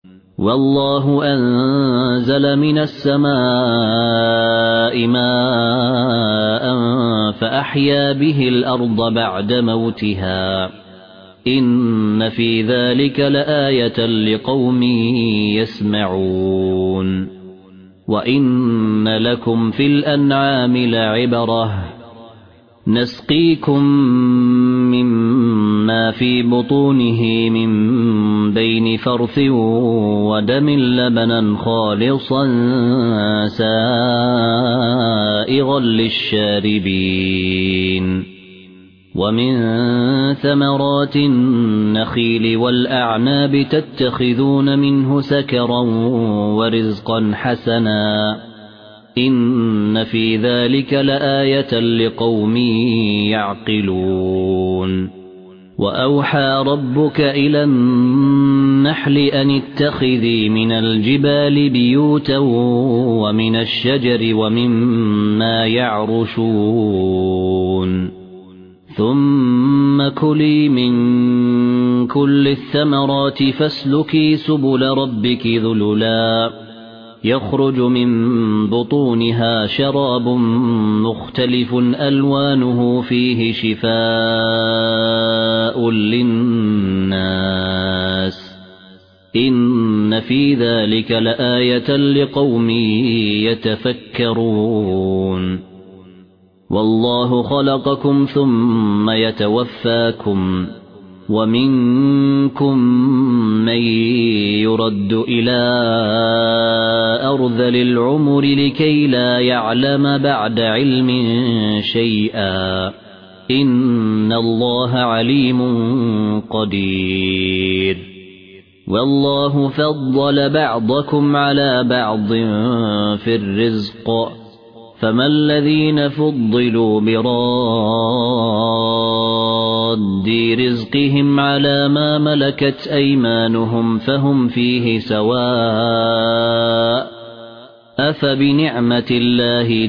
والله أنزل من السماء ماء فأحيا به الأرض بعد موتها إن في ذلك لآية لقوم يسمعون وإن لكم في الأنعام لعبرة نسقيكم مما في بطونه من بين فرث ودم لبنا خالصا سائغا للشاربين ومن ثمرات النخيل والأعناب تتخذون منه سكرا ورزقا حسنا إن في ذلك لآية لقوم يعقلون وأوحى ربك إلى النحل أن اتخذي من الجبال بيوتا ومن الشجر ومما يعرشون ثم كلي من كل الثمرات فاسلكي سبل ربك ذللا يخرج من بطونها شراب مختلف ألوانه فيه شفاء للناس إن في ذلك لآية لقوم يتفكرون والله خلقكم ثم يتوفاكم ومنكم من يرد إلى أرذل العمر لكي لا يعلم بعد علم شيئا إن الله عليم قدير والله فضل بعضكم على بعض في الرزق فما الذين فضلوا براد رزقهم على ما ملكت أيمانهم فهم فيه سواء أفبنعمة الله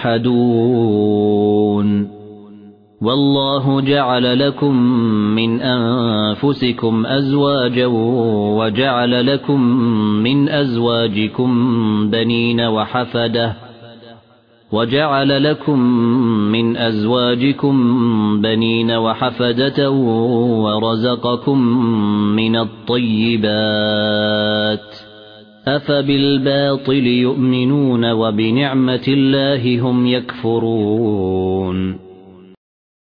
تجحدون والله جعل لكم من أنفسكم أزواجا وجعل لكم من أزواجكم بنين وحفدة وجعل لكم من أزواجكم بنين وحفدة ورزقكم من الطيبات أفبالباطل يؤمنون وبنعمة الله هم يكفرون